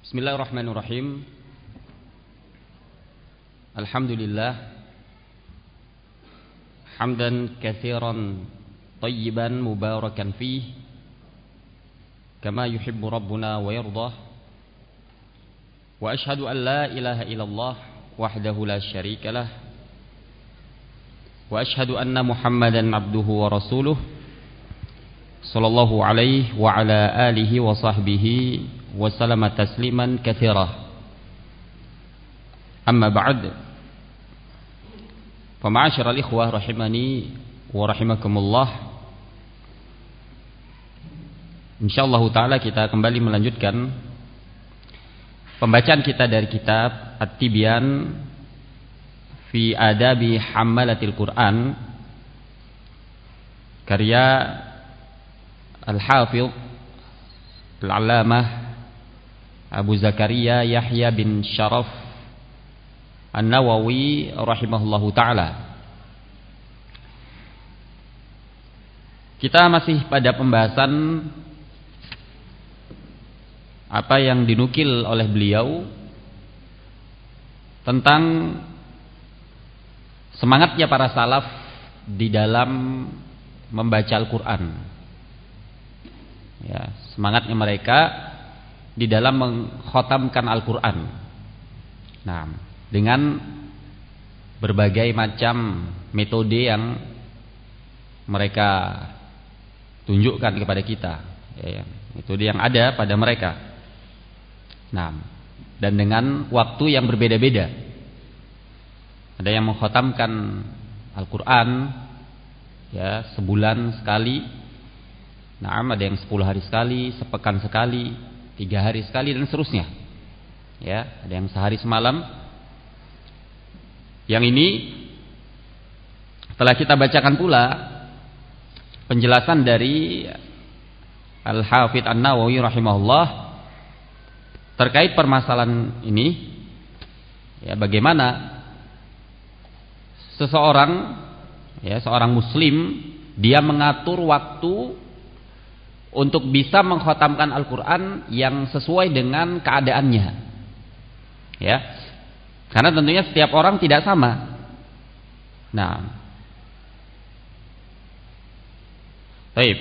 Bismillahirrahmanirrahim. Alhamdulillah hamdan katsiran tayyiban mubarakan fih kama yuhibbu rabbuna wa yardah. Wa ashhadu an la ilaha illallah wahdahu la syarikalah wa ashhadu anna Muhammadan abduhu wa rasuluh sallallahu alaihi wa ala alihi wa sahbihi wa sallama tasliman katsira. Amma ba'd. Fa ma'asyiral ikhwah rahimani wa rahimakumullah. Insyaallah taala kita kembali melanjutkan pembacaan kita dari kitab At-Tibyan fi Adabi Hammalatil Quran karya Al-Hafidh Al-Allamah Abu Zakaria Yahya bin Sharaf An-Nawawi rahimahullahu ta'ala. Kita masih pada pembahasan apa yang dinukil oleh beliau tentang semangatnya para salaf di dalam membaca Al-Quran, ya, semangatnya mereka di dalam mengkhatamkan Al-Quran. Nah, dengan berbagai macam metode yang mereka tunjukkan kepada kita, ya, metode yang ada pada mereka. Nah, dan dengan waktu yang berbeda-beda. Ada yang mengkhatamkan Al-Quran, ya, sebulan sekali. Nah, ada yang 10 hari sekali, sepekan sekali, 3 hari sekali, dan seterusnya. Ya, ada yang sehari semalam. Yang ini telah kita bacakan pula penjelasan dari Al-Hafidh An-Nawawi rahimahullah terkait permasalahan ini. Ya, bagaimana seseorang, ya, seorang muslim, dia mengatur waktu untuk bisa mengkhatamkan Al-Quran yang sesuai dengan keadaannya, ya, karena tentunya setiap orang tidak sama. Nah, baik,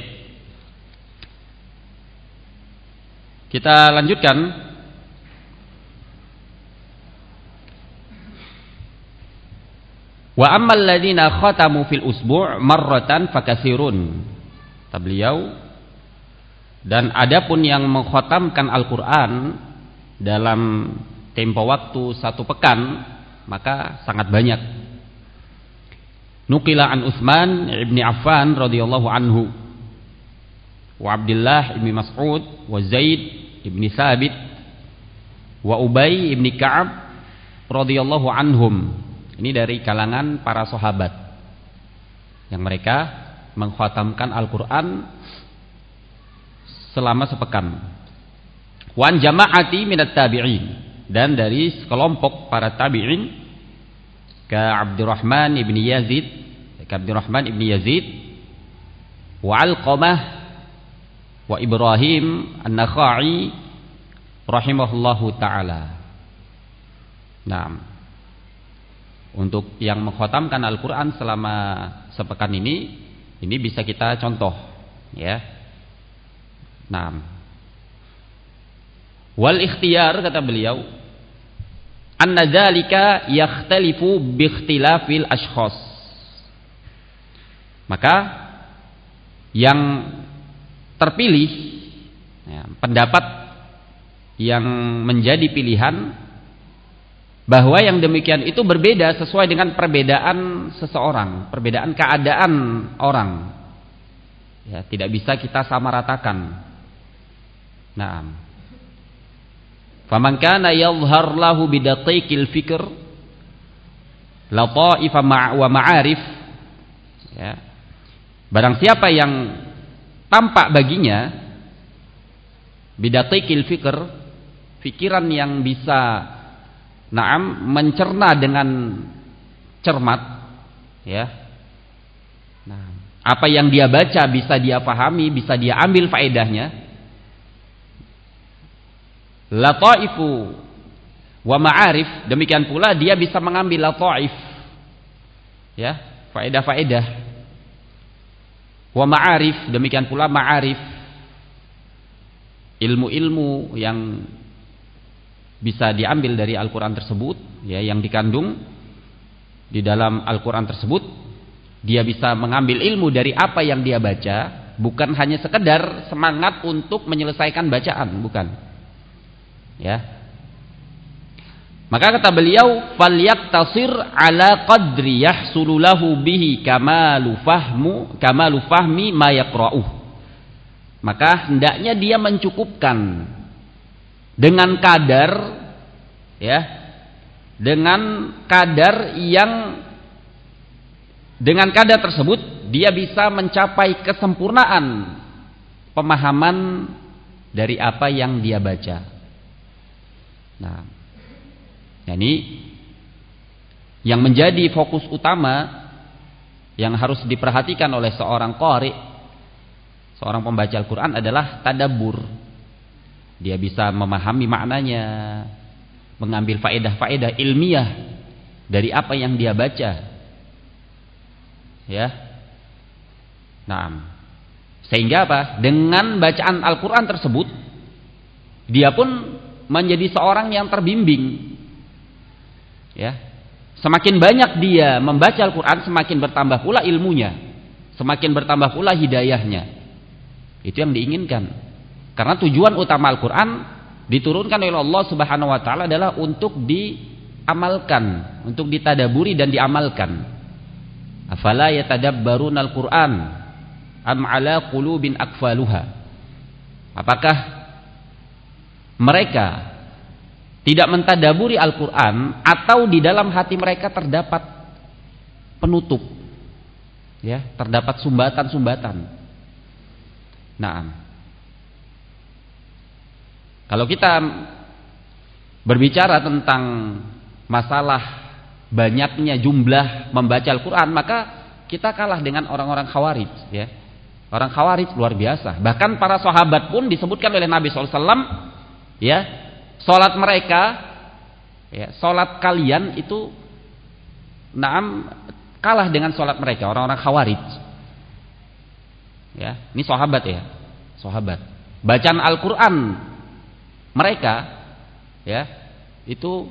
kita lanjutkan. Wa ammal ladzina khatamu fil usbu' marratan fakasirun. Kata beliau, dan adapun yang mengkhatamkan Al-Quran dalam tempo waktu 1 pekan, maka sangat banyak. Nuqila an Utsman ibn Affan radhiyallahu anhu wa Abdullah ibn Mas'ud wa Zaid ibn Thabit wa Ubay ibn Ka'ab radhiyallahu anhum. Ini dari kalangan para sahabat yang mereka mengkhatamkan Al-Quran selama sepekan. Wan jama'ati minat tabi'in, dan dari sekelompok para tabi'in ka Abdurrahman ibn Yazid, wa Alqamah wa Ibrahim An-Nakhai rahimahullahu ta'ala. Nah, untuk yang mengkhatamkan Al-Quran selama sepekan ini bisa kita contoh, ya. Nah, wal ikhtiyar, kata beliau, anna dzalika yakhtalifu bi ikhtilafil ashkhas. Maka yang terpilih, ya, pendapat yang menjadi pilihan bahwa yang demikian itu berbeda sesuai dengan perbedaan seseorang, perbedaan keadaan orang. Ya, tidak bisa kita samaratakan. Nah, faman kana yadhhar lahu bidaqiqil fikr lataifa wa ma'arif, ya, barang siapa yang tampak baginya bidaqiqil fikr, pikiran yang bisa mencerna dengan cermat, ya. Nah, apa yang dia baca bisa dia pahami, bisa dia ambil faedahnya. lataifu wa ma'arif, demikian pula dia bisa mengambil lataif, ya, faedah-faedah, wa ma'arif, demikian pula ma'arif, ilmu-ilmu yang bisa diambil dari Al-Quran tersebut, ya, yang dikandung di dalam Al-Quran tersebut. Dia bisa mengambil ilmu dari apa yang dia baca, bukan hanya sekedar semangat untuk menyelesaikan bacaan, bukan, ya. Maka kata beliau, falyaktasir ala qadri yahsulu lahu bihi kamalu fahmi ma yaqra'uh. Maka hendaknya dia mencukupkan dengan kadar, ya, dengan kadar tersebut dia bisa mencapai kesempurnaan pemahaman dari apa yang dia baca. Nah, ini yang menjadi fokus utama yang harus diperhatikan oleh seorang qari, seorang pembaca Al-Quran, adalah tadabbur. Dia bisa memahami maknanya, mengambil faedah-faedah ilmiah dari apa yang dia baca, ya. Nah, sehingga apa? Dengan bacaan Al-Quran tersebut dia pun menjadi seorang yang terbimbing, ya. Semakin banyak dia membaca Al-Quran, semakin bertambah pula ilmunya, semakin bertambah pula hidayahnya. Itu yang diinginkan. Karena tujuan utama Al-Quran diturunkan oleh Allah Subhanahu wa taala adalah untuk diamalkan, untuk ditadaburi dan diamalkan. Afala yatadabbaruna al-Qur'an am ala qulubin aqfaluha. Apakah mereka tidak mentadaburi Al-Quran atau di dalam hati mereka terdapat penutup, ya, terdapat sumbatan-sumbatan. Nah, kalau kita berbicara tentang masalah banyaknya jumlah membaca Al-Quran, maka kita kalah dengan orang-orang Khawarij, ya. Orang Khawarij luar biasa. Bahkan para sahabat pun disebutkan oleh Nabi SAW, ya, salat mereka, ya, salat kalian itu kalah dengan salat mereka, orang-orang Khawarij. Ya, ini sahabat, ya, sahabat. Bacaan Al-Quran mereka, ya, itu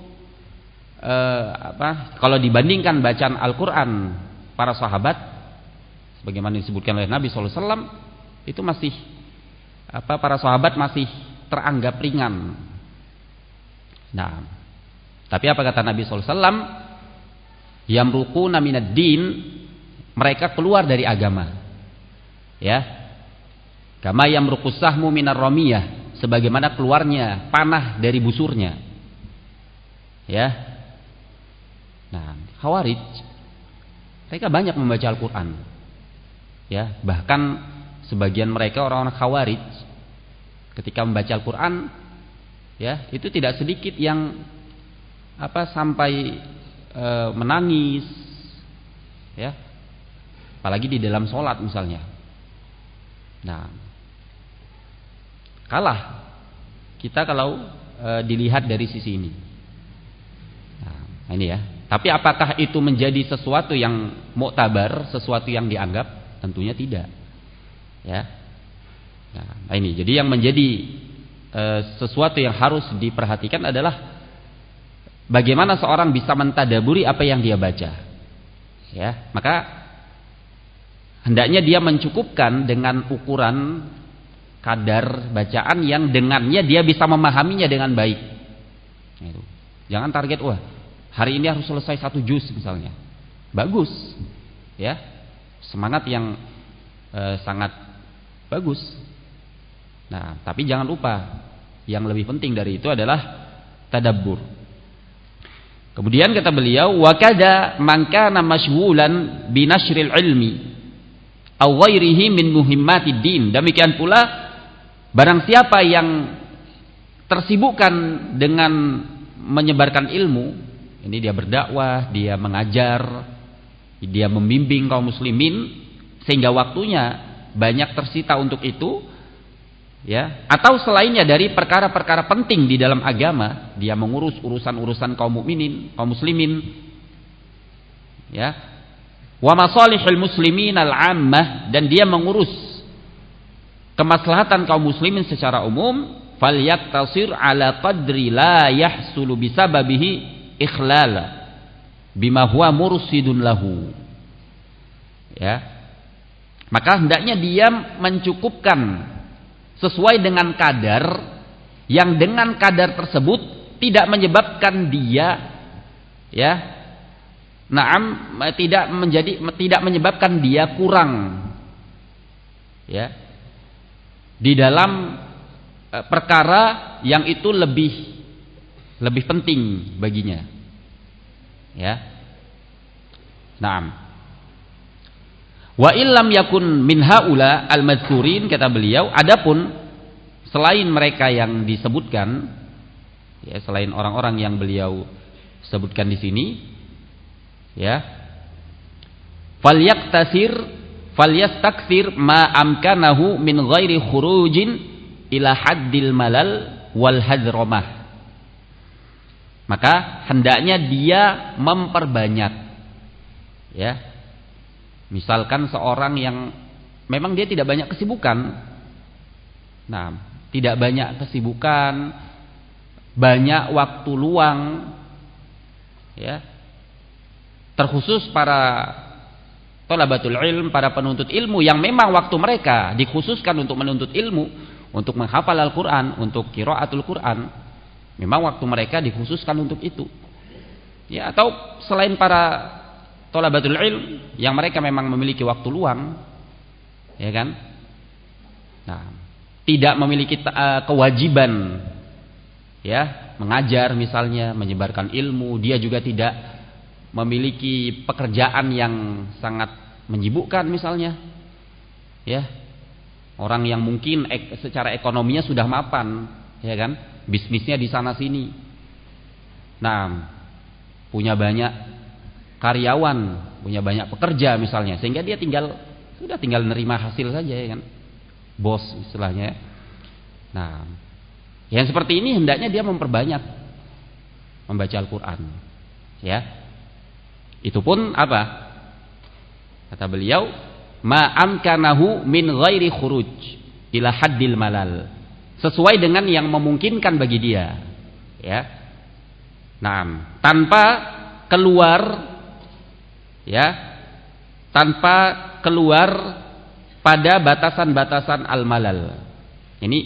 kalau dibandingkan bacaan Al-Quran para sahabat, sebagaimana disebutkan oleh Nabi SAW, itu masih para sahabat masih teranggap ringan. Nah, tapi apa kata Nabi SAW? Yamruquna minad din, mereka keluar dari agama, ya. Kama yamruqus sahmu minar ramiyah, sebagaimana keluarnya panah dari busurnya, ya. Nah, Khawarij mereka banyak membaca Al-Quran, ya. Bahkan sebagian mereka, orang-orang Khawarij, ketika membaca Al-Quran, ya, itu tidak sedikit yang sampai menangis, ya, apalagi di dalam sholat misalnya. Nah, kalah kita kalau dilihat dari sisi ini. Nah, ini, ya. Tapi apakah itu menjadi sesuatu yang muktabar, sesuatu yang dianggap? Tentunya tidak, ya. Nah, ini jadi yang menjadi sesuatu yang harus diperhatikan adalah bagaimana seorang bisa mentadaburi apa yang dia baca, ya. Maka hendaknya dia mencukupkan dengan ukuran kadar bacaan yang dengannya dia bisa memahaminya dengan baik. Itu. Jangan target, wah, hari ini harus selesai 1 juz misalnya. Bagus, ya. Semangat yang sangat bagus. Nah, tapi jangan lupa yang lebih penting dari itu adalah tadabbur. Kemudian kata beliau, wa kada man kana masyghulan bi nashril ilmi aw ghairihi min muhimmatid din. Demikian pula barang siapa yang tersibukkan dengan menyebarkan ilmu, ini dia berdakwah, dia mengajar, dia membimbing kaum muslimin, sehingga waktunya banyak tersita untuk itu, ya, atau selainnya dari perkara-perkara penting di dalam agama, dia mengurus urusan-urusan kaum mukminin, kaum muslimin, ya, wa masalihul muslimin al-ammah, dan dia mengurus kemaslahatan kaum muslimin secara umum, falyaktasir ala qadri la yahsulu bisababihi ikhlala bima huwa mursidun lahu, ya, maka hendaknya dia mencukupkan sesuai dengan kadar yang dengan kadar tersebut tidak menyebabkan dia, ya, tidak menyebabkan dia kurang, ya, di dalam perkara yang itu lebih penting baginya, ya. Naam. Wa illam yakun min haula al-madzurin, kata beliau, adapun selain mereka yang disebutkan, ya, selain orang-orang yang beliau sebutkan di sini, ya, falyastakthir ma amkanahu min ghairi khurujin ila haddil malal wal hadramah, maka hendaknya dia memperbanyak, ya. Misalkan seorang yang memang dia tidak banyak kesibukan, nah, tidak banyak kesibukan, banyak waktu luang, ya, terkhusus para thalabatul ilm, para penuntut ilmu yang memang waktu mereka dikhususkan untuk menuntut ilmu, untuk menghafal Al-Quran, untuk qiraatul Quran, memang waktu mereka dikhususkan untuk itu, ya. Atau selain para thalabatul ilm yang mereka memang memiliki waktu luang, ya kan, nah, tidak memiliki kewajiban, ya, mengajar misalnya, menyebarkan ilmu, dia juga tidak memiliki pekerjaan yang sangat menyibukkan misalnya, ya, orang yang mungkin secara ekonominya sudah mapan, ya kan, bisnisnya di sana sini, nah, punya banyak karyawan, punya banyak pekerja misalnya, sehingga dia tinggal nerima hasil saja, ya kan, bos istilahnya. Nah, yang seperti ini hendaknya dia memperbanyak membaca Al-Quran, ya. Itu pun apa? Kata beliau, ma amkanahu min ghairi khuruj ila haddil malal, sesuai dengan yang memungkinkan bagi dia, ya. Nah, tanpa keluar, ya, tanpa keluar pada batasan-batasan al-malal. Ini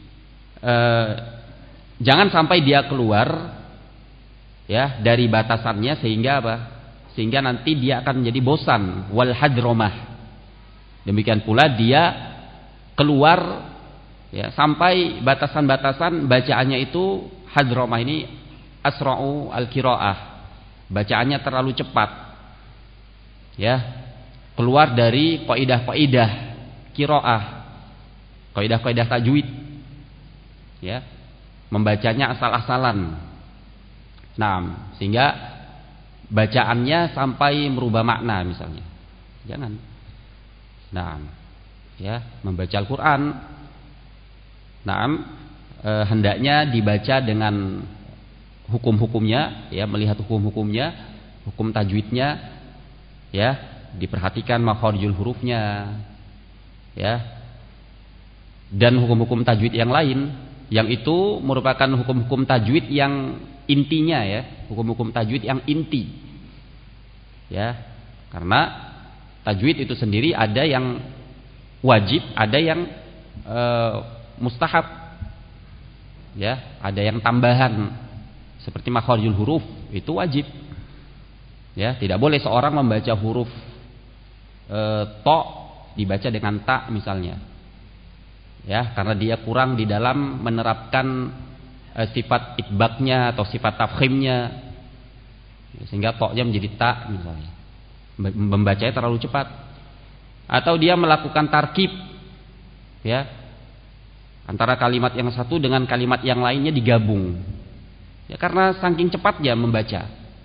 jangan sampai dia keluar, ya, dari batasannya, sehingga apa? Sehingga nanti dia akan menjadi bosan, wal hadromah. Demikian pula dia keluar, ya, sampai batasan-batasan bacaannya itu hadromah, ini asra'u al-qiraah, bacaannya terlalu cepat, ya, keluar dari kaidah-kaidah qiraah, kaidah-kaidah tajwid, ya, membacanya asal-asalan, nah, sehingga bacaannya sampai merubah makna misalnya, jangan. Nah, ya, membaca Al-Quran, nah, hendaknya dibaca dengan hukum-hukumnya, ya, melihat hukum-hukumnya, hukum tajwidnya, ya, diperhatikan makharijul hurufnya, ya, dan hukum-hukum tajwid yang lain, yang itu merupakan hukum-hukum tajwid yang intinya, ya, hukum-hukum tajwid yang inti, ya, karena tajwid itu sendiri ada yang wajib, ada yang mustahab, ya, ada yang tambahan, seperti makharijul huruf itu wajib, ya, tidak boleh seorang membaca huruf to dibaca dengan ta misalnya, ya, karena dia kurang di dalam menerapkan sifat itbaknya atau sifat tafkhimnya, sehingga to-nya menjadi ta misalnya, membacanya terlalu cepat. Atau dia melakukan tarkib, ya, antara kalimat yang satu dengan kalimat yang lainnya digabung, ya, karena saking cepatnya membaca.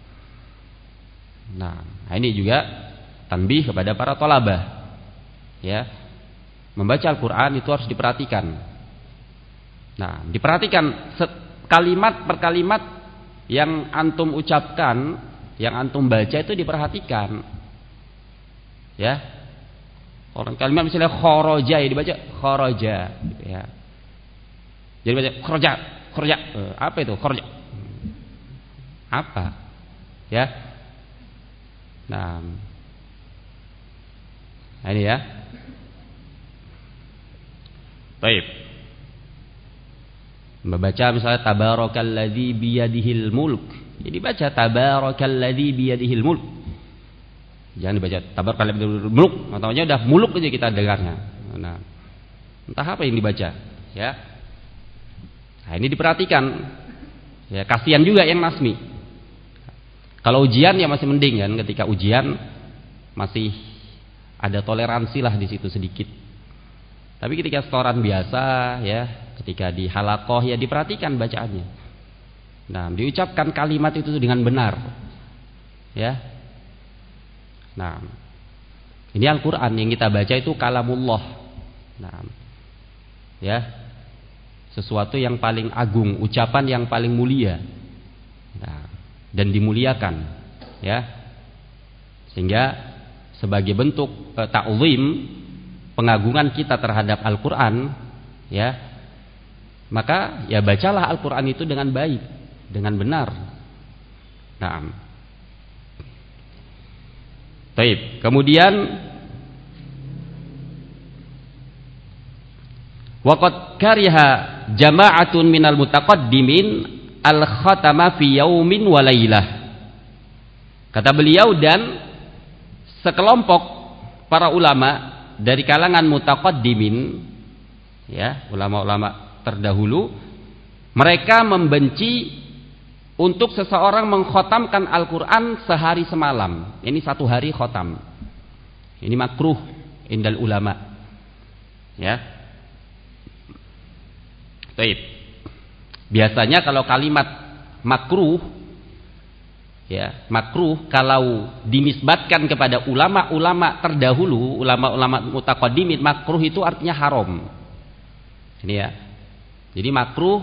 Nah, ini juga tanbih kepada para thalabah, ya, membaca Al-Quran itu harus diperhatikan, Nah, diperhatikan kalimat per kalimat yang antum ucapkan, yang antum baca itu diperhatikan. Ya. Orang kalimat misalnya kharaja ya dibaca kharaja, ya. Jadi baca kharaja, kharaja. Apa itu kharaja? Apa? Ya. Nah, ini ya. Baik. Membaca misalnya tabarakalladzi biyadihil mulk. Jadi baca tabarakalladzi biyadihil mulk. Jangan dibaca tabarakalladzi biyadihil mulk, ataunya udah muluk aja kita dengarnya. Nah, entah apa yang dibaca, ya. Nah, ini diperhatikan. Ya, kasihan juga yang nasmi. Kalau ujian ya masih mending kan, ketika ujian masih ada toleransi lah di situ sedikit. Tapi ketika setoran biasa ya, ketika di halaqah ya diperhatikan bacaannya. Nah, diucapkan kalimat itu dengan benar. Ya. Nah, ini Al-Qur'an yang kita baca itu kalamullah. Nah, ya. Sesuatu yang paling agung, ucapan yang paling mulia. Nah, dan dimuliakan, ya. Sehingga sebagai bentuk ta'zim, pengagungan kita terhadap Al-Qur'an, ya. Maka ya bacalah Al-Qur'an itu dengan baik, dengan benar. Nah. Baik, kemudian waqad kariha jama'atun minal mutaqaddimin al-khatama fi yaumin wa lailah. Kata beliau, dan sekelompok para ulama dari kalangan mutaqaddimin, ya, ulama-ulama terdahulu, mereka membenci untuk seseorang mengkhatamkan Al-Qur'an sehari semalam. Ini satu hari khatam. Ini makruh indal ulama. Ya. Baik. Biasanya kalau kalimat makruh, ya, makruh kalau dinisbatkan kepada ulama-ulama terdahulu, ulama-ulama mutaqaddimin, makruh itu artinya haram. Ini ya. Jadi makruh,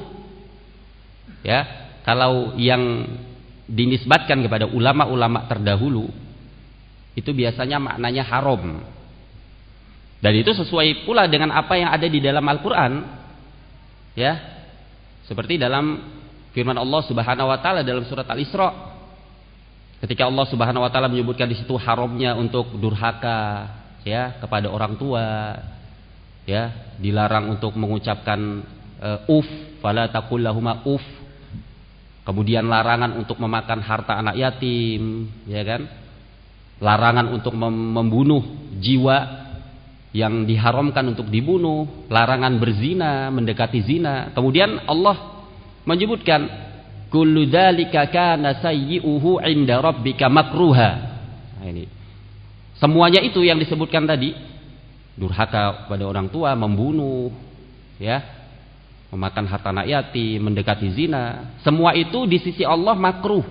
ya, kalau yang dinisbatkan kepada ulama-ulama terdahulu itu biasanya maknanya haram. Dan itu sesuai pula dengan apa yang ada di dalam Al-Qur'an. Ya. Seperti dalam firman Allah Subhanahu wa taala dalam surat Al-Isra, ketika Allah Subhanahu wa taala menyebutkan di situ haramnya untuk durhaka, ya, kepada orang tua, ya, dilarang untuk mengucapkan fala taqul lahuma kemudian larangan untuk memakan harta anak yatim, ya kan, larangan untuk membunuh jiwa yang diharamkan untuk dibunuh, larangan berzina, mendekati zina. Kemudian Allah menyebutkan kullu dzalika kana sayyi'uhu 'inda rabbika makruha. Nah, ini semuanya itu yang disebutkan tadi, durhaka pada orang tua, membunuh, ya, memakan harta anak yatim, mendekati zina, semua itu di sisi Allah makruh.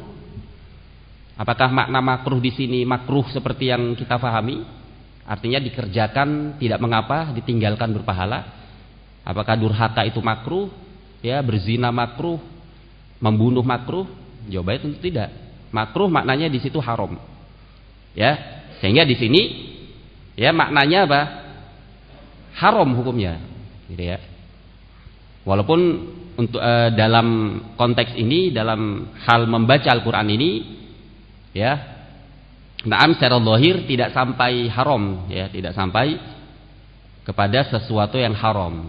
Apakah makna makruh di sini makruh seperti yang kita fahami? Artinya dikerjakan tidak mengapa, ditinggalkan berpahala. Apakah durhaka itu makruh? Ya, berzina makruh, membunuh makruh? Jawabannya tentu tidak. Makruh maknanya di situ haram. Ya, sehingga di sini ya maknanya apa? Haram hukumnya. Gitu ya. Walaupun untuk dalam konteks ini, dalam hal membaca Al-Qur'an ini, ya, naam secara zahir tidak sampai haram, ya, tidak sampai kepada sesuatu yang haram.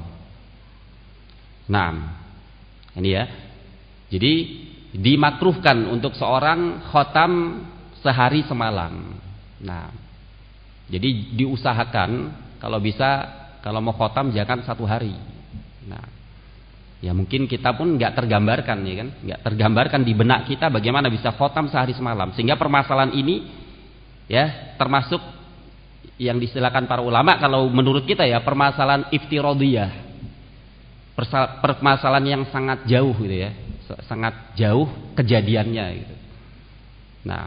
Naam. Ini ya. Jadi dimakruhkan untuk seorang khatam sehari semalam. Nah, jadi diusahakan kalau bisa, kalau mau khatam jangan satu hari. Nah, ya mungkin kita pun nggak tergambarkan, ya kan, nggak tergambarkan di benak kita bagaimana bisa khatam sehari semalam, sehingga permasalahan ini, ya, termasuk yang disilakan para ulama kalau menurut kita ya permasalahan iftiradiyah, permasalahan yang sangat jauh gitu ya, sangat jauh kejadiannya gitu. Nah,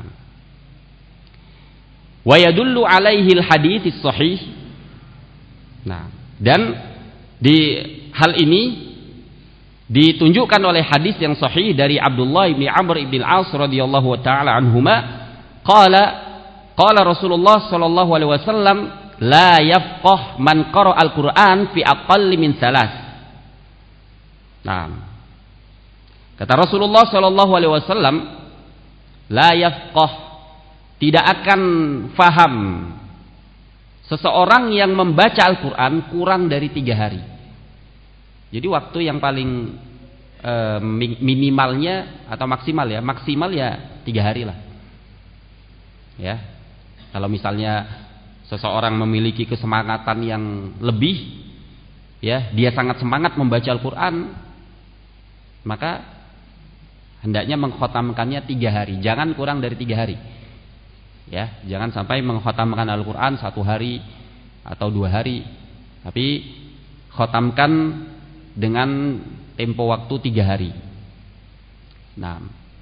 wa yadullu alaihi al-hadits sahih. Nah, dan di hal ini, Ditunjukkan oleh hadis yang sahih dari Abdullah bin Amr bin Al-As radhiyallahu taala anhuma, qala Rasulullah sallallahu alaihi wasallam, la yafqah man qara al-Qur'an fi aqalli min salas. Nah, kata Rasulullah sallallahu alaihi wasallam, la yafqah, tidak akan faham seseorang yang membaca Al-Qur'an kurang dari 3 hari. Jadi waktu yang paling minimalnya atau maksimal ya 3 hari lah. Ya. Kalau misalnya seseorang memiliki kesemangatan yang lebih, ya, dia sangat semangat membaca Al-Qur'an, maka hendaknya mengkhatamkannya 3 hari, jangan kurang dari 3 hari. Ya, jangan sampai mengkhatamkan Al-Qur'an 1 hari atau 2 hari, tapi khatamkan dengan tempo waktu 3 hari. Nah,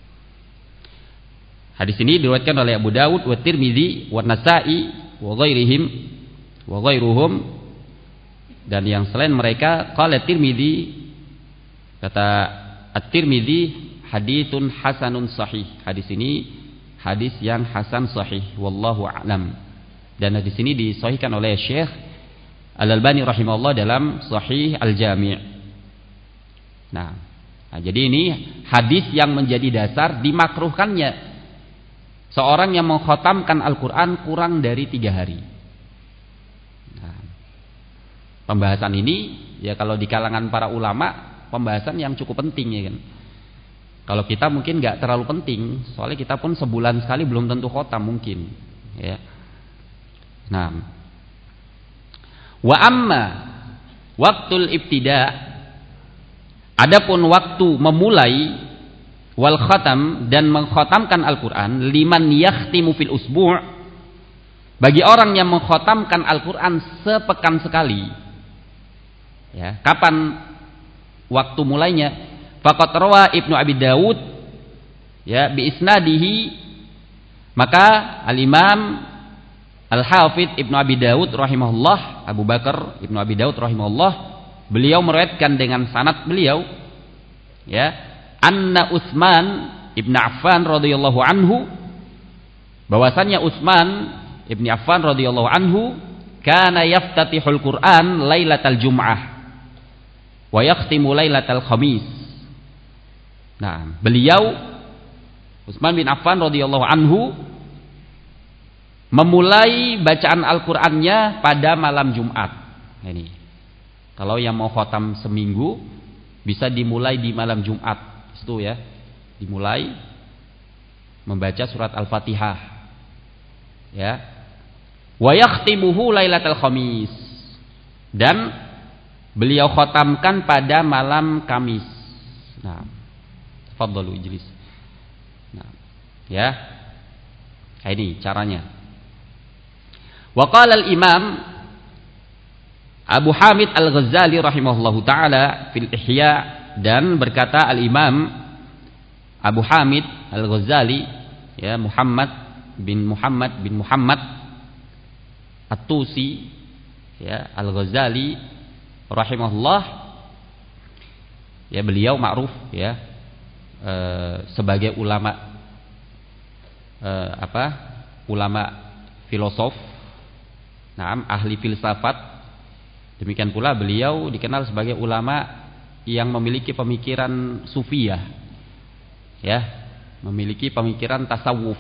hadis ini diriwayatkan oleh Abu Dawud wa Tirmidzi wa Nasa'i wa ghairuhum, dan yang selain mereka. Qala Tirmidzi, kata At-Tirmidzi, haditsun hasanun sahih. Hadis ini hadis yang hasan sahih, wallahu a'lam. Dan hadis ini disahihkan oleh Syekh Al-Albani rahimahullah dalam Sahih Al-Jami'. Nah, jadi ini hadis yang menjadi dasar dimakruhkannya seorang yang mengkhatamkan Al-Qur'an kurang dari 3 hari. Nah, pembahasan ini ya kalau di kalangan para ulama pembahasan yang cukup penting, ya kan. Kalau kita mungkin nggak terlalu penting, soalnya kita pun sebulan sekali belum tentu khatam mungkin, ya. Nah, wa amma waktul ibtida', adapun waktu memulai wal khatam dan mengkhatamkan Al-Qur'an, liman yakhtimu fil usbu', bagi orang yang mengkhatamkan Al-Qur'an sepekan sekali. Ya, kapan waktu mulainya? Faqad rawa Ibnu Abi Dawud, ya, bi isnadihi, maka Al-Imam Al-Hafidz Ibnu Abi Dawud rahimahullah, Abu Bakar Ibnu Abi Dawud rahimahullah, beliau meriwayatkan dengan sanad beliau, ya, anna Utsman Ibnu Affan radhiyallahu anhu, bahwasannya Utsman Ibnu Affan radhiyallahu anhu kana yaftatihul Qur'an lailatal Jum'ah wa yakhtimu lailatal Khamis. Nah, beliau Utsman bin Affan radhiyallahu anhu memulai bacaan Al-Qur'annya pada malam Jumat. Nah, ini. Kalau yang mau khatam seminggu bisa dimulai di malam Jumat. Itu ya. Dimulai membaca surat Al-Fatihah. Ya. Wa yakhtimuhu lailatal Khamis. Dan beliau khatamkan pada malam Kamis. Nah, tafadhalu ijlis. Nah, ya. Nah, ini caranya. Wa qala al-Imam Abu Hamid Al-Ghazali rahimahullahu taala fil Ihya, dan berkata Al-Imam Abu Hamid Al-Ghazali, ya, Muhammad bin Muhammad At-Tusi, ya, Al-Ghazali rahimahullah, ya, beliau ma'ruf, ya, sebagai ulama ulama filosof, ahli filsafat. Demikian pula beliau dikenal sebagai ulama yang memiliki pemikiran sufiyah, ya, memiliki pemikiran tasawuf.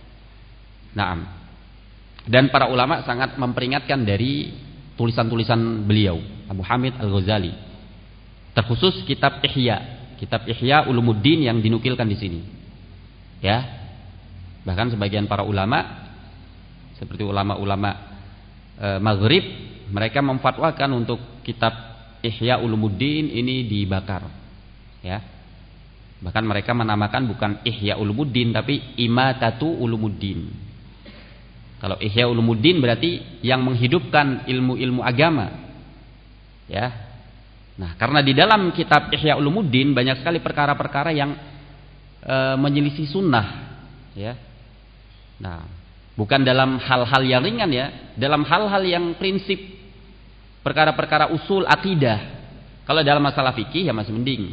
Dan para ulama sangat memperingatkan dari tulisan-tulisan beliau, Abu Hamid Al-Ghazali, terkhusus kitab Ihya Ulumuddin yang dinukilkan di sini. Ya. Bahkan sebagian para ulama seperti ulama-ulama Maghrib, mereka memfatwakan untuk kitab Ihya Ulumuddin ini dibakar. Ya. Bahkan mereka menamakan bukan Ihya Ulumuddin tapi Imatatu Ulumuddin. Kalau Ihya Ulumuddin berarti yang menghidupkan ilmu-ilmu agama. Ya. Nah, karena di dalam kitab Ihya Ulumuddin banyak sekali perkara-perkara yang menyelisih sunnah, ya. Nah, bukan dalam hal-hal yang ringan, ya, dalam hal-hal yang prinsip, perkara-perkara usul akidah. Kalau dalam masalah fikih ya masih mending,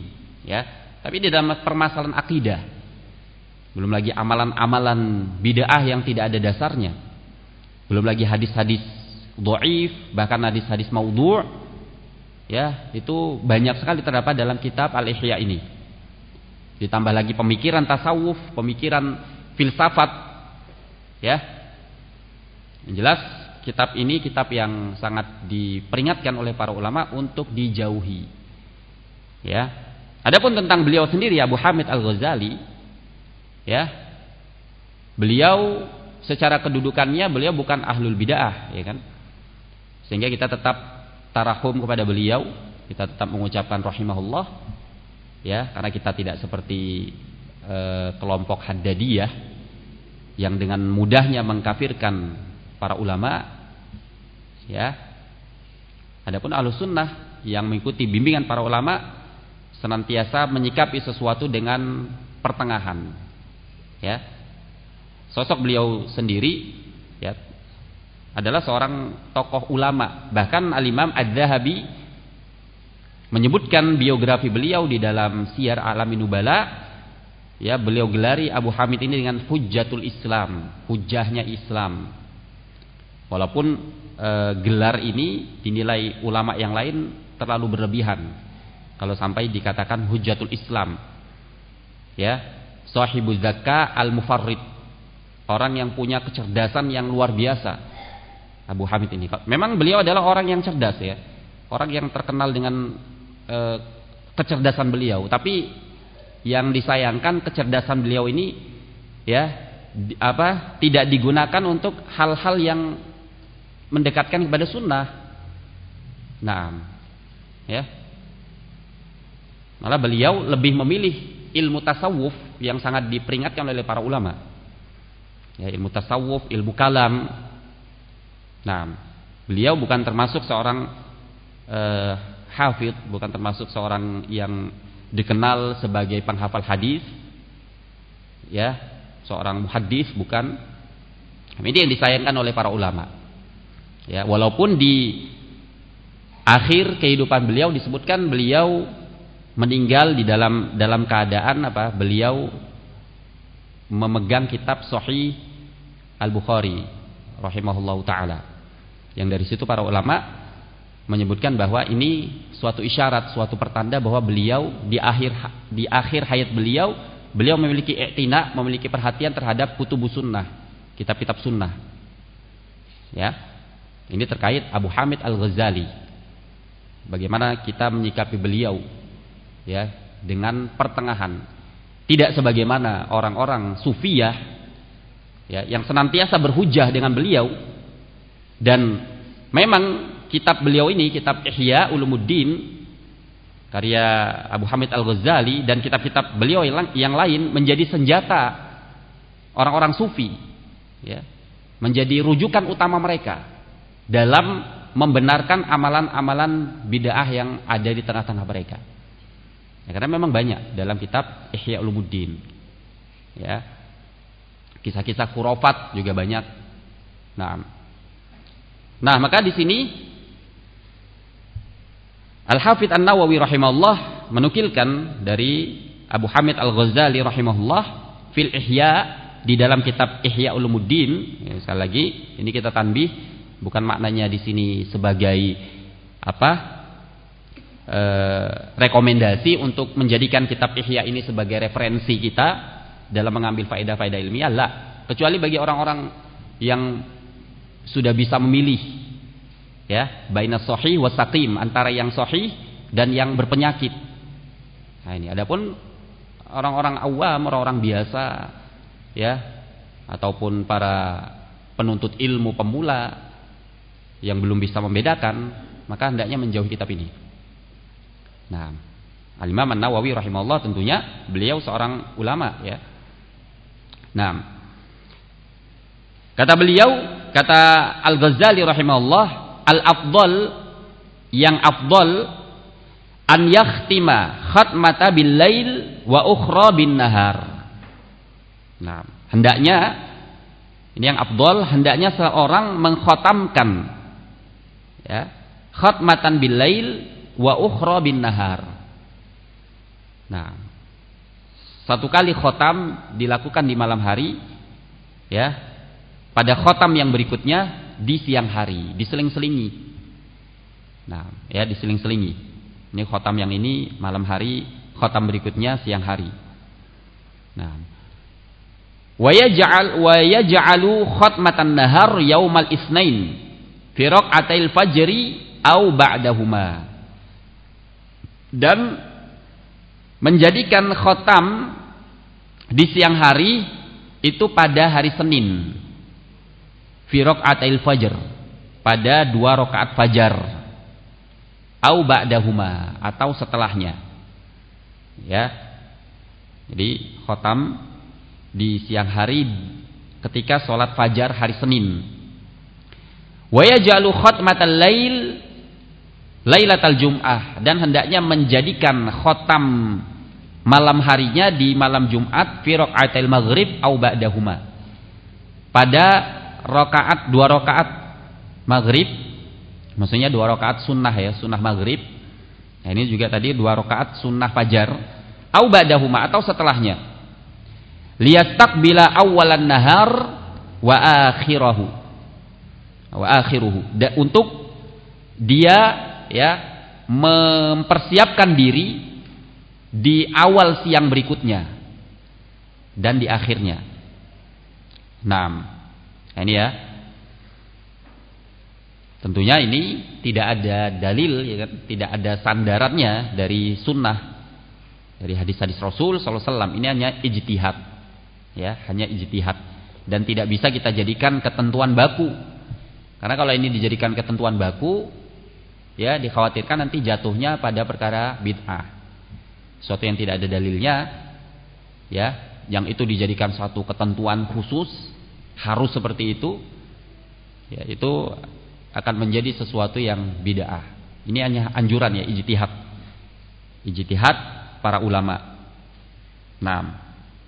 ya. Tapi di dalam permasalahan akidah, belum lagi amalan-amalan bid'ah yang tidak ada dasarnya, belum lagi hadis-hadis dhaif, bahkan hadis-hadis maudhu', ya, itu banyak sekali terdapat dalam kitab Al-Ihya ini. Ditambah lagi pemikiran tasawuf, pemikiran filsafat, ya. Yang jelas kitab ini kitab yang sangat diperingatkan oleh para ulama untuk dijauhi, ya. Adapun tentang beliau sendiri, Abu Hamid Al-Ghazali, ya, beliau secara kedudukannya beliau bukan ahlul bid'ah, ya kan, sehingga kita tetap tarahum kepada beliau, kita tetap mengucapkan rahimahullah, ya, karena kita tidak seperti kelompok Haddadiyah yang dengan mudahnya mengkafirkan para ulama, ya. Adapun Ahlus Sunnah yang mengikuti bimbingan para ulama senantiasa menyikapi sesuatu dengan pertengahan, ya. Sosok beliau sendiri, ya, adalah seorang tokoh ulama. Bahkan Al-Imam Adz-Dzahabi menyebutkan biografi beliau di dalam Syiar A'lamin Nubala, ya, beliau gelari Abu Hamid ini dengan Hujjatul Islam, hujahnya Islam. Walaupun gelar ini dinilai ulama yang lain terlalu berlebihan kalau sampai dikatakan Hujjatul Islam, ya, Shahibuz Zakka Al-Mufarrid, orang yang punya kecerdasan yang luar biasa. Abu Hamid ini, memang beliau adalah orang yang cerdas, ya, orang yang terkenal dengan kecerdasan beliau. Tapi yang disayangkan kecerdasan beliau ini, ya, tidak digunakan untuk hal-hal yang mendekatkan kepada sunnah. Nah, ya, malah beliau lebih memilih ilmu tasawuf yang sangat diperingatkan oleh para ulama, ya, ilmu tasawuf, ilmu kalam. Nah, beliau bukan termasuk seorang hafidh, bukan termasuk seorang yang dikenal sebagai penghafal hadis, ya, seorang muhaddis, bukan. Ini yang disayangkan oleh para ulama, ya. Walaupun di akhir kehidupan beliau disebutkan beliau meninggal di dalam keadaan apa? Beliau memegang kitab Sahih Al-Bukhari rahimahullahu taala. Yang dari situ para ulama menyebutkan bahwa ini suatu isyarat, suatu pertanda bahwa beliau di akhir hayat beliau memiliki i'tina, memiliki perhatian terhadap kutubus sunnah, kitab-kitab sunnah. Ya. Ini terkait Abu Hamid Al-Ghazali. Bagaimana kita menyikapi beliau, ya, dengan pertengahan. Tidak sebagaimana orang-orang sufiyah, ya, yang senantiasa berhujah dengan beliau. Dan memang kitab beliau ini, kitab Ihya Ulumuddin karya Abu Hamid Al-Ghazali, dan kitab-kitab beliau yang lain menjadi senjata orang-orang sufi, ya, menjadi rujukan utama mereka dalam membenarkan amalan-amalan bid'ah yang ada di tengah-tengah mereka. Ya, karena memang banyak dalam kitab Ihya Ulumuddin, ya, kisah-kisah khurafat juga banyak. Nah, maka di sini Al-Hafidz An-Nawawi rahimahullah menukilkan dari Abu Hamid Al-Ghazali rahimahullah fil Ihya, di dalam kitab Ihya Ulumuddin. Ya, sekali lagi ini kita tanbih, bukan maknanya di sini sebagai rekomendasi untuk menjadikan kitab Ihya ini sebagai referensi kita dalam mengambil faedah-faedah ilmiah, lah. Kecuali bagi orang-orang yang sudah bisa memilih, ya, baina sahih wa saqim, antara yang sahih dan yang berpenyakit. Nah, ini adapun orang-orang awam, orang-orang biasa, ya, ataupun para penuntut ilmu pemula yang belum bisa membedakan, maka hendaknya menjauhi kitab ini. Nah, Al-Imam An-Nawawi rahimahullah tentunya beliau seorang ulama, ya. Nah, kata beliau, kata Al-Ghazali rahimahullah, al-afdal, yang afdal, an yakhtima khatmata bil lail wa ukhra bin nahar. Nah, hendaknya ini yang afdal, hendaknya seorang mengkhatamkan, ya, khatmatan bil lail wa ukhra bin nahar. Nah, satu kali khotam dilakukan di malam hari, ya. Pada khotam yang berikutnya di siang hari, diseling-selingi. Nah, ya diseling-selingi. Ini khotam yang ini malam hari, khotam berikutnya siang hari. Nah, wa yaj'alu khatmatan nahar yaumal isnain fi raq'atil fajri au ba'dahuma. Dan menjadikan khotam di siang hari itu pada hari Senin fi raq'atil fajr, pada 2 rakaat fajar, au ba'dahuma, atau setelahnya, ya. Jadi khotam di siang hari ketika sholat fajar hari Senin. Wa yaj'alu khatmatal lail lailatal jum'ah, dan hendaknya menjadikan khotam malam harinya di malam Jumat fi raq'atil maghrib au ba'dahuma, pada rakaat 2 rakaat maghrib, maksudnya 2 rakaat sunnah, ya, sunnah maghrib. Nah, ini juga tadi 2 rakaat sunnah fajar, au ba'dahuma, atau setelahnya. Liyastaqbila awwalan nahar wa akhiruhu, untuk dia, ya, mempersiapkan diri di awal siang berikutnya dan di akhirnya. Nah, ini ya. Tentunya ini tidak ada dalil, ya kan? Tidak ada sandarannya dari sunnah, dari hadis-hadis Rasul sallallahu alaihi wasallam. Ini hanya ijtihad, ya, hanya ijtihad, dan tidak bisa kita jadikan ketentuan baku. Karena kalau ini dijadikan ketentuan baku, ya, dikhawatirkan nanti jatuhnya pada perkara bid'ah, sesuatu yang tidak ada dalilnya, ya, yang itu dijadikan suatu ketentuan khusus harus seperti itu, ya, itu akan menjadi sesuatu yang bid'ah. Ini hanya anjuran, ya, ijtihad para ulama. Nah,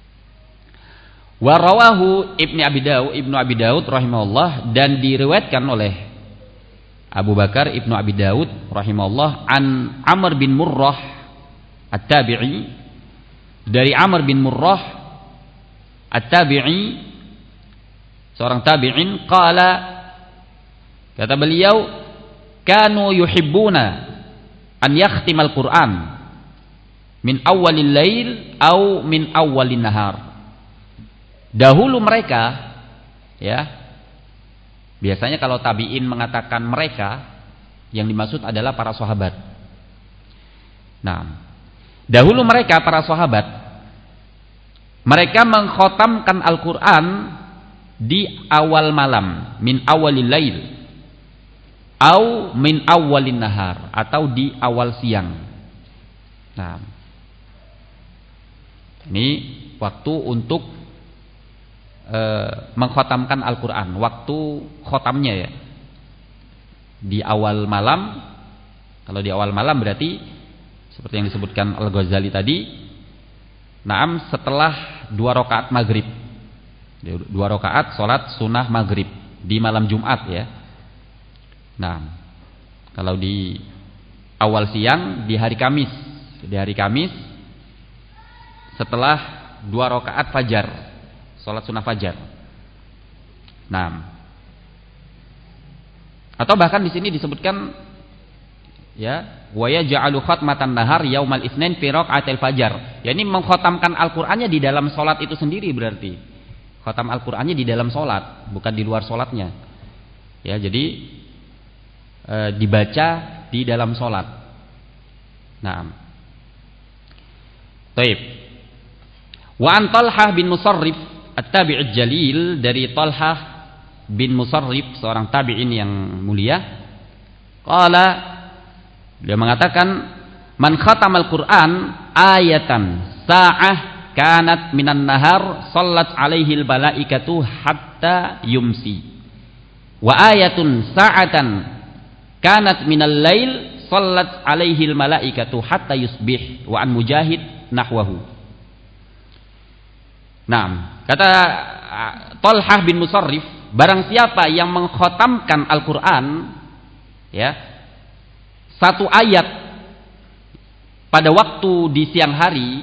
wa rawahu Ibnu Abi Daud rahimahullah, dan diriwayatkan oleh Abu Bakar Ibnu Abi Daud rahimahullah an Amr bin Murrah At-Tabi'i, dari Amr bin Murrah At-Tabi'i, seorang tabi'in, qala, kata beliau, kanu yuhibbuna an yakhtimal Qur'an min awwalil lail au min awwalin nahar. Dahulu mereka, ya, biasanya kalau tabi'in mengatakan mereka, yang dimaksud adalah para sahabat. Nah, dahulu mereka, para sahabat, mereka mengkhatamkan Al-Quran di awal malam, min awalil lail, au min awalin nahar, atau di awal siang. Nah, ini waktu untuk mengkhatamkan Al-Quran, waktu khotamnya, ya, di awal malam. Kalau di awal malam berarti seperti yang disebutkan Al-Ghazali tadi, naam, setelah 2 rakaat maghrib, 2 rakaat sholat sunnah maghrib di malam Jumat, ya. Nah, kalau di awal siang di hari Kamis, setelah 2 rakaat fajar, sholat sunnah fajar. Nah, atau bahkan di sini disebutkan, ya, wa yaj'alu khatmatan nahar yaumal itsnain fi raq'atil fajar. Ya, ini mengkhatamkan Al-Qur'annya di dalam salat itu sendiri berarti. Khatam Al-Qur'annya di dalam salat, bukan di luar salatnya. Ya, jadi dibaca di dalam salat. Nah. Baik. Wa an Talhah bin Musarrif At-Tabi'id Jalil, dari Talhah bin Musarrif, seorang tabi'in yang mulia. Qala, dia mengatakan, man khatamal Qur'an ayatan sa'ah kanat minan nahar sallat alaihi al-malaikatu hatta yumsi, wa ayatun sa'atan kanat minal lail sallat alaihi al-malaikatu hatta yusbih, wa an Mujahid nahwahu. Nah, kata Talhah bin Musarrif, barang siapa yang mengkhatamkan Al-Quran, ya, 1 ayat pada waktu di siang hari,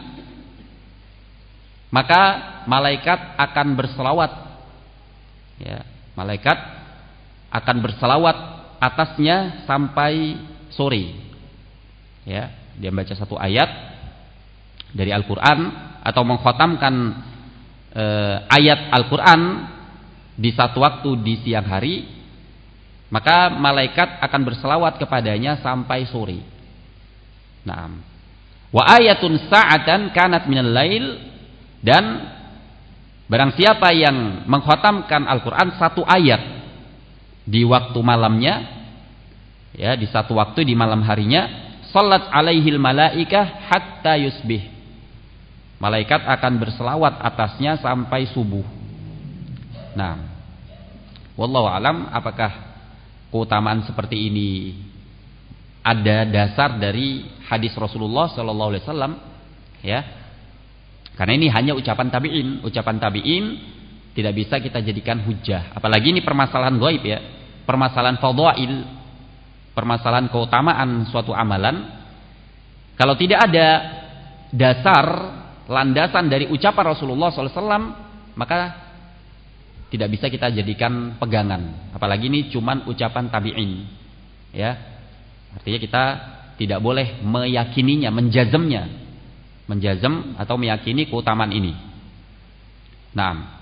maka malaikat akan berselawat, ya, malaikat akan berselawat atasnya sampai sore. Ya, dia membaca satu ayat dari Al-Quran atau mengkhatamkan ayat Al-Quran di satu waktu di siang hari, maka malaikat akan berselawat kepadanya sampai sore. Naam. Wa ayatun sa'atan kanat minal lail, dan barang siapa yang mengkhatamkan Al-Quran satu ayat di waktu malamnya, ya, di satu waktu di malam harinya, salat alaihil malaikah hatta yusbih. Malaikat akan berselawat atasnya sampai subuh. Nah, wallahu alam, apakah keutamaan seperti ini ada dasar dari hadis Rasulullah sallallahu alaihi wasallam, ya? Karena ini hanya ucapan tabi'in. Ucapan tabi'in tidak bisa kita jadikan hujjah. Apalagi ini permasalahan gaib, ya. Permasalahan fadhail, permasalahan keutamaan suatu amalan. Kalau tidak ada dasar, landasan dari ucapan Rasulullah SAW, maka tidak bisa kita jadikan pegangan. Apalagi ini cuman ucapan tabi'in, ya. Artinya kita tidak boleh meyakininya, menjazam atau meyakini keutamaan ini. Nah,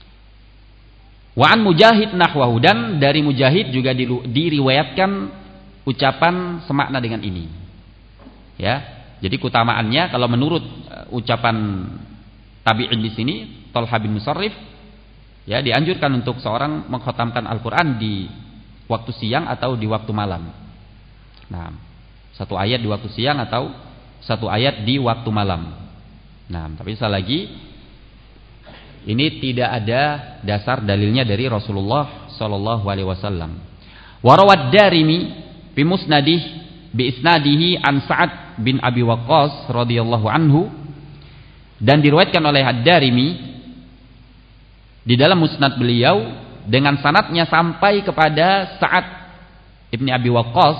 wa an Mujahid nahwahu, dan dari Mujahid juga diriwayatkan ucapan semakna dengan ini. Ya. Jadi keutamaannya kalau menurut ucapan tabi'in di sini, Thalhah bin Musarrif, ya, dianjurkan untuk seorang mengkhatamkan Al-Qur'an di waktu siang atau di waktu malam. Nah, satu ayat di waktu siang atau satu ayat di waktu malam. Nah, tapi sekali lagi ini tidak ada dasar dalilnya dari Rasulullah sallallahu alaihi wasallam. Wa rawad Darimi fi musnadih bi isnadihi an Sa'ad bin Abi Waqqas radhiyallahu anhu, dan diriwayatkan oleh Ad-Darimi di dalam musnad beliau dengan sanadnya sampai kepada Sa'ad ibni Abi Waqqas,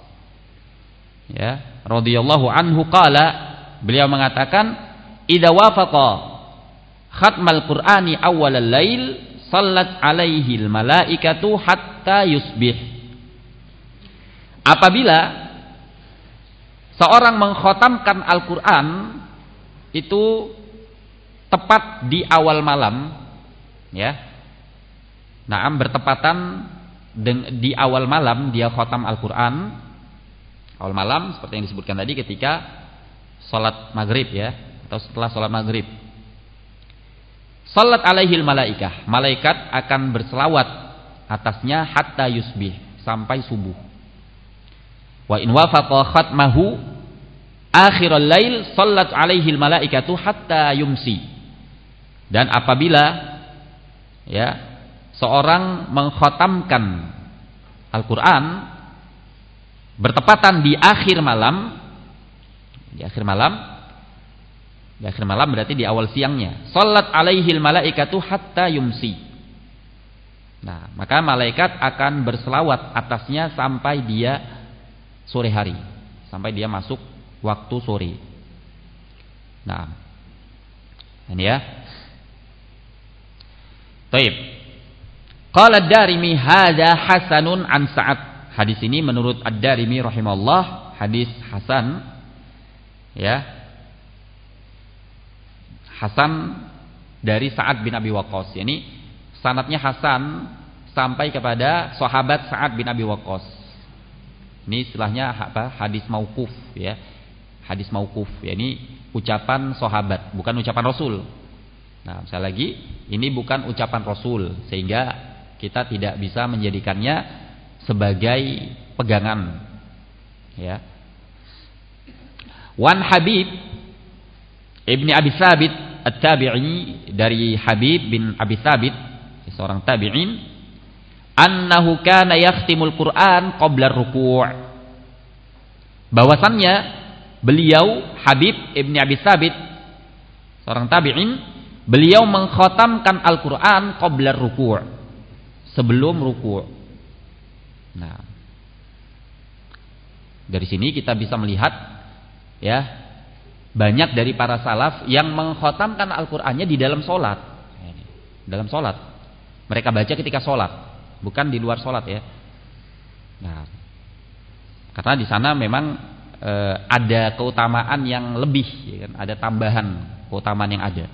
ya, radhiyallahu anhu, qala, beliau mengatakan, idza wafaqa khatmal qur'ani awwalal lail sallat alaihi al malaikatu hatta yusbih. Apabila seorang mengkhatamkan Al-Quran itu tepat di awal malam, ya, nah, bertepatan di awal malam dia khatam Al-Quran, awal malam seperti yang disebutkan tadi ketika sholat maghrib, ya, atau setelah sholat maghrib, salat alaihil malaikah, malaikat akan berselawat atasnya hatta yusbih, sampai subuh. Wa in wafaqa khatmahu akhiral lail sallat alaihil malaikatu hatta yumsi. Dan apabila, ya, seorang mengkhatamkan Al-Quran bertepatan di akhir malam, di akhir malam berarti di awal siangnya, sallat alaihil malaikatu hatta yumsi. Nah, maka malaikat akan berselawat atasnya sampai dia sore hari, sampai dia masuk waktu sore. Nah, ini, ya. Taib. Qala Ad-Darimi hadza hasanun an Sa'ad. Hadis ini menurut Ad-Darimi rahimahullah hadis hasan, ya, hasan dari Sa'ad bin Abi Waqqas. Yani sanadnya hasan sampai kepada sahabat Sa'ad bin Abi Waqqas. Ini istilahnya apa? Hadis mauquf, ya. Hadis mauquf, ya, ini ucapan sahabat, bukan ucapan Rasul. Nah, sekali lagi, ini bukan ucapan Rasul, sehingga kita tidak bisa menjadikannya sebagai pegangan, ya. Wan Habib ibni Abi Thabit at-Tabi'i, dari Habib bin Abi Thabit, seorang tabi'in, annahu kana yakhtimul Qur'an qabla ruku'. Bahwasannya beliau Habib ibni Abi Thabit, seorang tabi'in, beliau mengkhatamkan Al-Qur'an qabla ruku', sebelum ruku'. Nah, dari sini kita bisa melihat, ya, banyak dari para salaf yang mengkhatamkan Al-Qur'annya di dalam sholat. Dalam sholat. Mereka baca ketika sholat, bukan di luar sholat ya. Nah, karena di sana memang ada keutamaan yang lebih, ya kan? Ada tambahan keutamaan yang ada.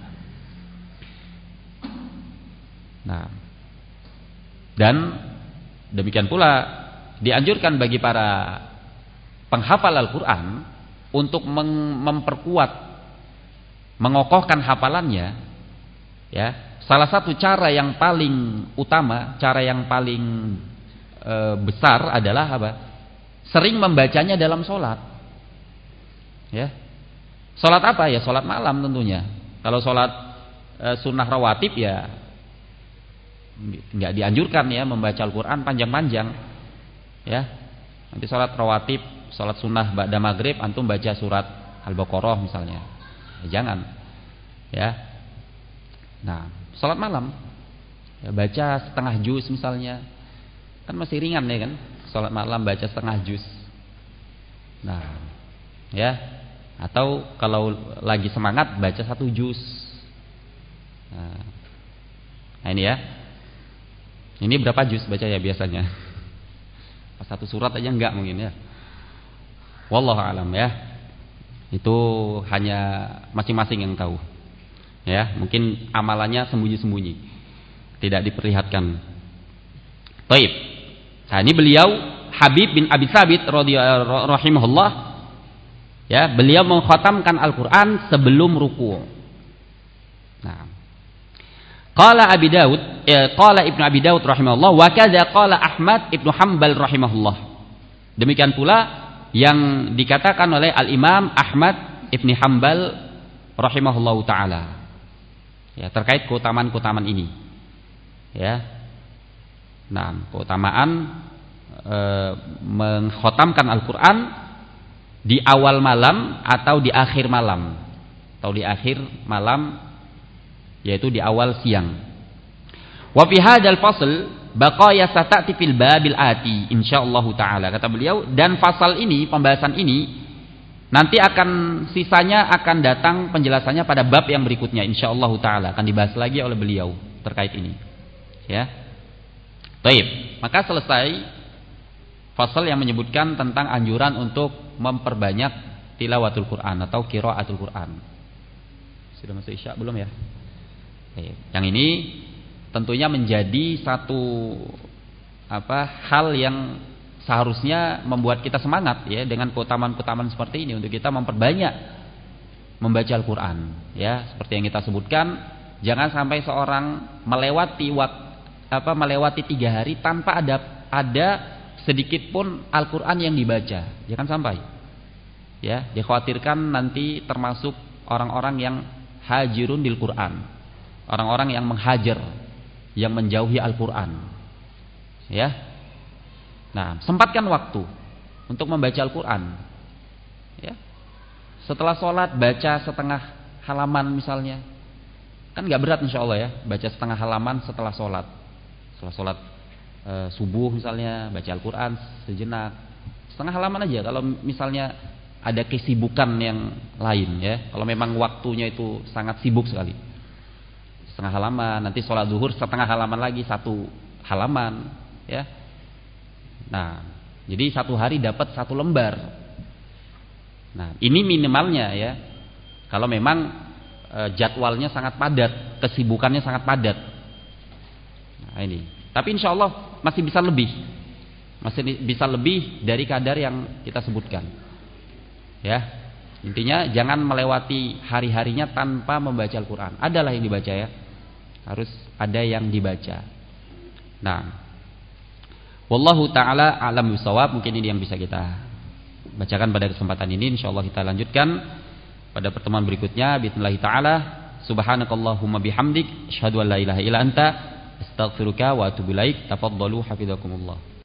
Nah, dan demikian pula dianjurkan bagi para penghafal Al-Quran untuk memperkuat, mengokohkan hafalannya. Ya, salah satu cara yang paling utama, cara yang paling besar adalah apa? Sering membacanya dalam sholat. Ya, sholat apa ya? Sholat malam tentunya. Kalau sholat sunnah rawatib ya nggak dianjurkan ya membaca Al-Quran panjang-panjang. Ya, nanti sholat rawatib, sholat sunnah ba'da maghrib antum baca surat Al-Baqarah misalnya. Ya, jangan. Ya. Nah, sholat malam ya, baca setengah juz misalnya, kan masih ringan ya kan? Sholat malam baca setengah juz. Nah, ya, atau kalau lagi semangat baca 1 juz. Nah ini ya. Ini berapa juz baca ya biasanya? Pas 1 surat aja enggak mungkin ya. Wallahu alam ya. Itu hanya masing-masing yang tahu. Ya, mungkin amalannya sembunyi-sembunyi. Tidak diperlihatkan. Baik. Nah, ini beliau Habib bin Abi Thabit rahimahullah. Ya, beliau mengkhatamkan Al-Qur'an sebelum ruku'. Nah. Qala Abi Daud, qala Ibnu Abi Daud rahimahullah wa kadza qala Ahmad Ibnu Hanbal rahimahullah. Demikian pula yang dikatakan oleh Al-Imam Ahmad Ibnu Hanbal rahimahullahu taala. Ya, terkait keutamaan-keutamaan ini. Ya. Nah, keutamaan mengkhatamkan Al-Qur'an di awal malam atau di akhir malam. Atau di akhir malam, yaitu di awal siang. Wa fi hadzal fasl baqaya satati fil babil ati insyaallah taala. Kata beliau, dan fasal ini, pembahasan ini nanti akan sisanya akan datang penjelasannya pada bab yang berikutnya insyaallah taala, akan dibahas lagi oleh beliau terkait ini. Ya. Baik, maka selesai fasal yang menyebutkan tentang anjuran untuk memperbanyak tilawatul Quran atau qiraatul Quran. Sudah masuk Isya belum ya? Yang ini tentunya menjadi satu hal yang seharusnya membuat kita semangat ya, dengan keutamaan-keutamaan seperti ini untuk kita memperbanyak membaca Al-Qur'an ya. Seperti yang kita sebutkan, jangan sampai seorang melewati 3 hari tanpa ada sedikit pun Al-Qur'an yang dibaca. Jangan sampai. Ya, dikhawatirkan nanti termasuk orang-orang yang hajirun dil Qur'an. Orang-orang yang menghajar, yang menjauhi Al-Qur'an. Ya. Nah, sempatkan waktu untuk membaca Al-Qur'an. Ya. Setelah sholat baca setengah halaman misalnya. Kan enggak berat insyaallah ya, baca setengah halaman setelah sholat. Setelah sholat subuh misalnya, baca Al-Qur'an sejenak. Setengah halaman aja kalau misalnya ada kesibukan yang lain ya. Kalau memang waktunya itu sangat sibuk sekali. Setengah halaman, nanti sholat zuhur setengah halaman lagi, 1 halaman ya. Nah, jadi 1 hari dapat 1 lembar. Nah, ini minimalnya ya. Kalau memang jadwalnya sangat padat, kesibukannya sangat padat. Nah, ini. Tapi insya Allah masih bisa lebih. Masih bisa lebih dari kadar yang kita sebutkan. Ya. Intinya jangan melewati hari-harinya tanpa membaca Al-Qur'an. Adalah yang dibaca ya. Harus ada yang dibaca. Nah, wallahu taala a'lam bishawab. Mungkin ini yang bisa kita bacakan pada kesempatan ini. Insyaallah kita lanjutkan pada pertemuan berikutnya bismillah taala. Subhanakallahumma bihamdik asyhadu an la ilaha illa anta astaghfiruka wa atubu ilaik. Tafadhalu hafizakumullah.